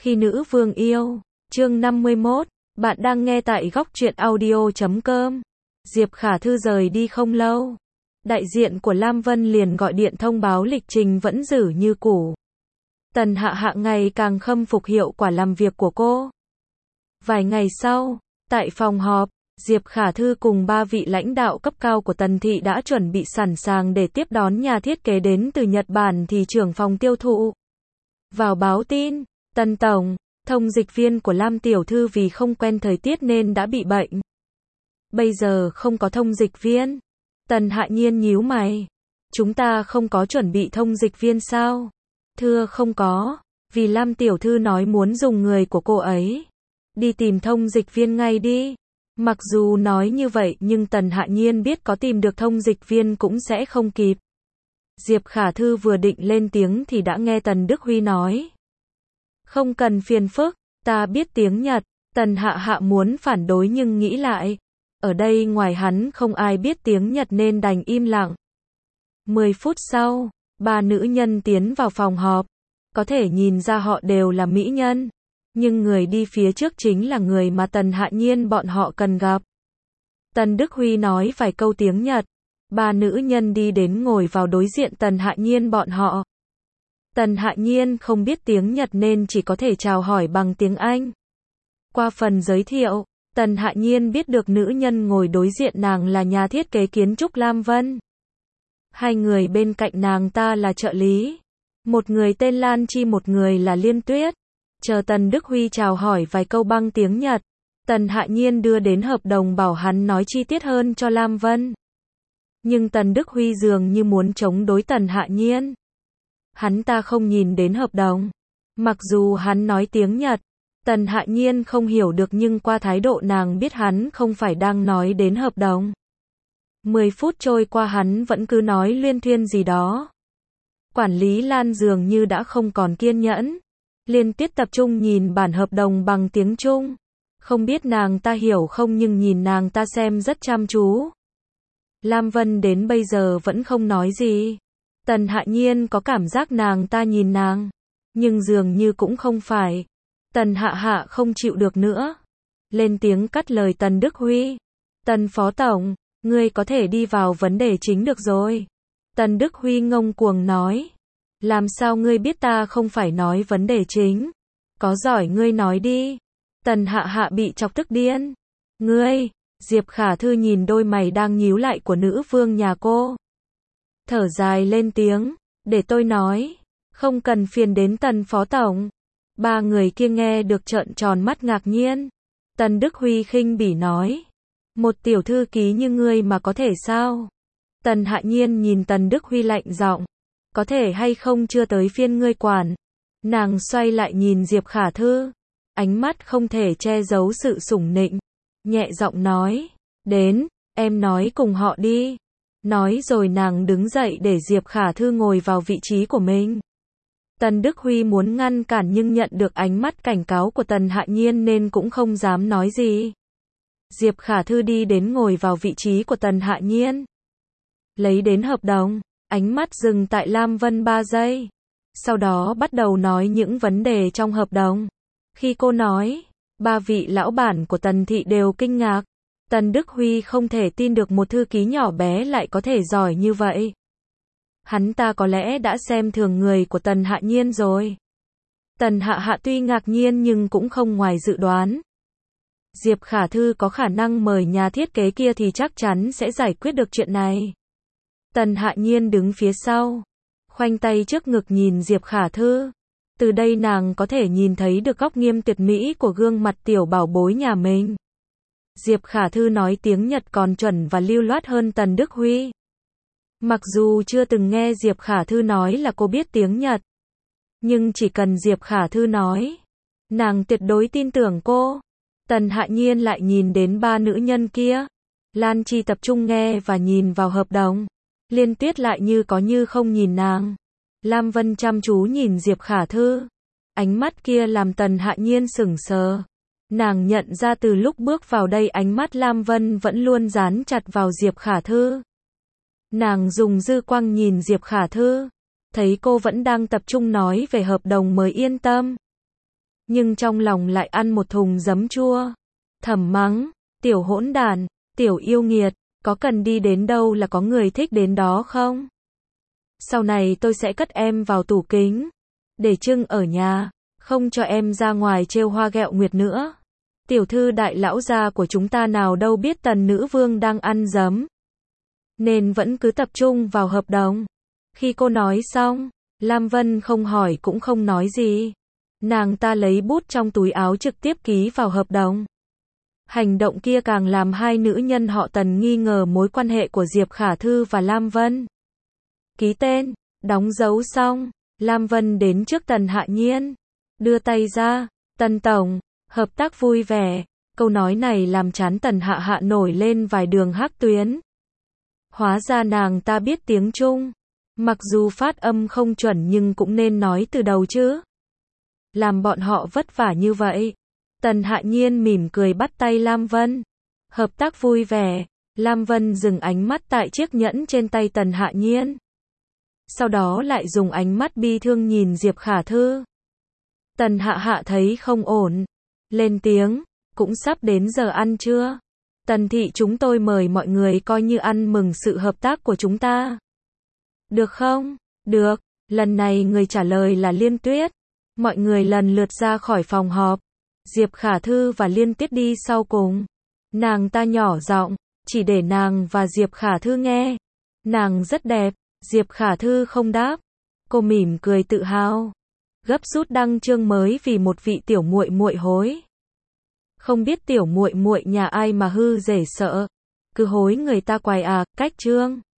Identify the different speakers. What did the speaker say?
Speaker 1: Khi nữ vương yêu, chương 51, bạn đang nghe tại góc truyện audio.com. Diệp Khả Thư rời đi không lâu. Đại diện của Lam Vân liền gọi điện thông báo lịch trình vẫn giữ như cũ. Tần Hạ Hạ ngày càng khâm phục hiệu quả làm việc của cô. Vài ngày sau, tại phòng họp, Diệp Khả Thư cùng 3 vị lãnh đạo cấp cao của Tần Thị đã chuẩn bị sẵn sàng để tiếp đón nhà thiết kế đến từ Nhật Bản thì trưởng phòng tiêu thụ. Vào báo tin, Tần Tổng, thông dịch viên của Lam Tiểu Thư vì không quen thời tiết nên đã bị bệnh. Bây giờ không có thông dịch viên. Tần Hạ Nhiên nhíu mày. Chúng ta không có chuẩn bị thông dịch viên sao? Thưa không có, vì Lam Tiểu Thư nói muốn dùng người của cô ấy. Đi tìm thông dịch viên ngay đi. Mặc dù nói như vậy nhưng Tần Hạ Nhiên biết có tìm được thông dịch viên cũng sẽ không kịp. Diệp Khả Thư vừa định lên tiếng thì đã nghe Tần Đức Huy nói. Không cần phiền phức, ta biết tiếng Nhật. Tần Hạ Hạ muốn phản đối nhưng nghĩ lại. Ở đây ngoài hắn không ai biết tiếng Nhật nên đành im lặng. 10 phút sau, 3 nữ nhân tiến vào phòng họp. Có thể nhìn ra họ đều là mỹ nhân. Nhưng người đi phía trước chính là người mà Tần Hạ Nhiên bọn họ cần gặp. Tần Đức Huy nói vài câu tiếng Nhật. 3 nữ nhân đi đến ngồi vào đối diện Tần Hạ Nhiên bọn họ. Tần Hạ Nhiên không biết tiếng Nhật nên chỉ có thể chào hỏi bằng tiếng Anh. Qua phần giới thiệu, Tần Hạ Nhiên biết được nữ nhân ngồi đối diện nàng là nhà thiết kế kiến trúc Lam Vân. Hai người bên cạnh nàng ta là trợ lý. Một người tên Lan Chi, một người là Liên Tuyết. Chờ Tần Đức Huy chào hỏi vài câu bằng tiếng Nhật, Tần Hạ Nhiên đưa đến hợp đồng bảo hắn nói chi tiết hơn cho Lam Vân. Nhưng Tần Đức Huy dường như muốn chống đối Tần Hạ Nhiên. Hắn ta không nhìn đến hợp đồng. Mặc dù hắn nói tiếng Nhật, Tần Hạ Nhiên không hiểu được nhưng qua thái độ nàng biết hắn không phải đang nói đến hợp đồng. 10 phút trôi qua hắn vẫn cứ nói luyên thuyên gì đó. Quản lý Lan dường như đã không còn kiên nhẫn. Liên Tuyết tập trung nhìn bản hợp đồng bằng tiếng Trung. Không biết nàng ta hiểu không nhưng nhìn nàng ta xem rất chăm chú. Lam Vân đến bây giờ vẫn không nói gì. Tần Hạ Nhiên có cảm giác nàng ta nhìn nàng. Nhưng dường như cũng không phải. Tần Hạ Hạ không chịu được nữa. Lên tiếng cắt lời Tần Đức Huy. Tần Phó Tổng, ngươi có thể đi vào vấn đề chính được rồi. Tần Đức Huy ngông cuồng nói. Làm sao ngươi biết ta không phải nói vấn đề chính? Có giỏi ngươi nói đi. Tần Hạ Hạ bị chọc tức điên. Ngươi, Diệp Khả Thư nhìn đôi mày đang nhíu lại của nữ vương nhà cô. Thở dài lên tiếng, để tôi nói. Không cần phiền đến Tần Phó Tổng. 3 người kia nghe được trợn tròn mắt ngạc nhiên. Tần Đức Huy khinh bỉ nói. Một tiểu thư ký như ngươi mà có thể sao? Tần Hạ Nhiên nhìn Tần Đức Huy lạnh giọng. Có thể hay không chưa tới phiên ngươi quản. Nàng xoay lại nhìn Diệp Khả Thư. Ánh mắt không thể che giấu sự sủng nịnh. Nhẹ giọng nói. Đến, em nói cùng họ đi. Nói rồi nàng đứng dậy để Diệp Khả Thư ngồi vào vị trí của mình. Tần Đức Huy muốn ngăn cản nhưng nhận được ánh mắt cảnh cáo của Tần Hạ Nhiên nên cũng không dám nói gì. Diệp Khả Thư đi đến ngồi vào vị trí của Tần Hạ Nhiên. Lấy đến hợp đồng. Ánh mắt dừng tại Lam Vân 3 giây. Sau đó bắt đầu nói những vấn đề trong hợp đồng. Khi cô nói, 3 vị lão bản của Tần Thị đều kinh ngạc. Tần Đức Huy không thể tin được một thư ký nhỏ bé lại có thể giỏi như vậy. Hắn ta có lẽ đã xem thường người của Tần Hạ Nhiên rồi. Tần Hạ Hạ tuy ngạc nhiên nhưng cũng không ngoài dự đoán. Diệp Khả Thư có khả năng mời nhà thiết kế kia thì chắc chắn sẽ giải quyết được chuyện này. Tần Hạ Nhiên đứng phía sau, khoanh tay trước ngực nhìn Diệp Khả Thư. Từ đây nàng có thể nhìn thấy được góc nghiêm tuyệt mỹ của gương mặt tiểu bảo bối nhà mình. Diệp Khả Thư nói tiếng Nhật còn chuẩn và lưu loát hơn Tần Đức Huy. Mặc dù chưa từng nghe Diệp Khả Thư nói là cô biết tiếng Nhật, nhưng chỉ cần Diệp Khả Thư nói, nàng tuyệt đối tin tưởng cô. Tần Hạ Nhiên lại nhìn đến 3 nữ nhân kia. Lan Chi tập trung nghe và nhìn vào hợp đồng. Liên Tuyết lại như có như không nhìn nàng. Lam Vân chăm chú nhìn Diệp Khả Thư. Ánh mắt kia làm Tần Hạ Nhiên sững sờ. Nàng nhận ra từ lúc bước vào đây ánh mắt Lam Vân vẫn luôn dán chặt vào Diệp Khả Thư. Nàng dùng dư quang nhìn Diệp Khả Thư. Thấy cô vẫn đang tập trung nói về hợp đồng mới yên tâm. nhưng trong lòng lại ăn một thùng giấm chua. Thầm mắng, tiểu hỗn đản, tiểu yêu nghiệt, có cần đi đến đâu là có người thích đến đó không? Sau này tôi sẽ cất em vào tủ kính, để trưng ở nhà, không cho em ra ngoài trêu hoa ghẹo nguyệt nữa. Tiểu thư đại lão gia của chúng ta nào đâu biết tần nữ vương đang ăn giấm, nên vẫn cứ tập trung vào hợp đồng. Khi cô nói xong, Lam Vân không hỏi cũng không nói gì. Nàng ta lấy bút trong túi áo trực tiếp ký vào hợp đồng. Hành động kia càng làm hai nữ nhân họ Tần nghi ngờ mối quan hệ của Diệp Khả Thư và Lam Vân. Ký tên, đóng dấu xong, Lam Vân đến trước Tần Hạ Nhiên, đưa tay ra, Tần tổng, hợp tác vui vẻ. Câu nói này làm trán Tần Hạ Hạ nổi lên vài đường hắc tuyến. Hóa ra nàng ta biết tiếng Trung, mặc dù phát âm không chuẩn nhưng cũng nên nói từ đầu chứ. Làm bọn họ vất vả như vậy. Tần Hạ Nhiên mỉm cười bắt tay Lam Vân. Hợp tác vui vẻ. Lam Vân dừng ánh mắt tại chiếc nhẫn trên tay Tần Hạ Nhiên. Sau đó lại dùng ánh mắt bi thương nhìn Diệp Khả Thư. Tần Hạ Hạ thấy không ổn, lên tiếng, cũng sắp đến giờ ăn trưa. Tần thị chúng tôi mời mọi người coi như ăn mừng sự hợp tác của chúng ta. Được không? Được. Lần này người trả lời là Liên Tuyết. Mọi người lần lượt ra khỏi phòng họp. Diệp Khả Thư và Liên Tuyết đi sau cùng. Nàng ta nhỏ giọng, chỉ để nàng và Diệp Khả Thư nghe. Nàng rất đẹp. Diệp Khả Thư không đáp. Cô mỉm cười tự hào. Gấp rút đăng chương mới vì một vị tiểu muội muội hối. Không biết tiểu muội muội nhà ai mà hư rể sợ. Cứ hối người ta quài à, cách chương.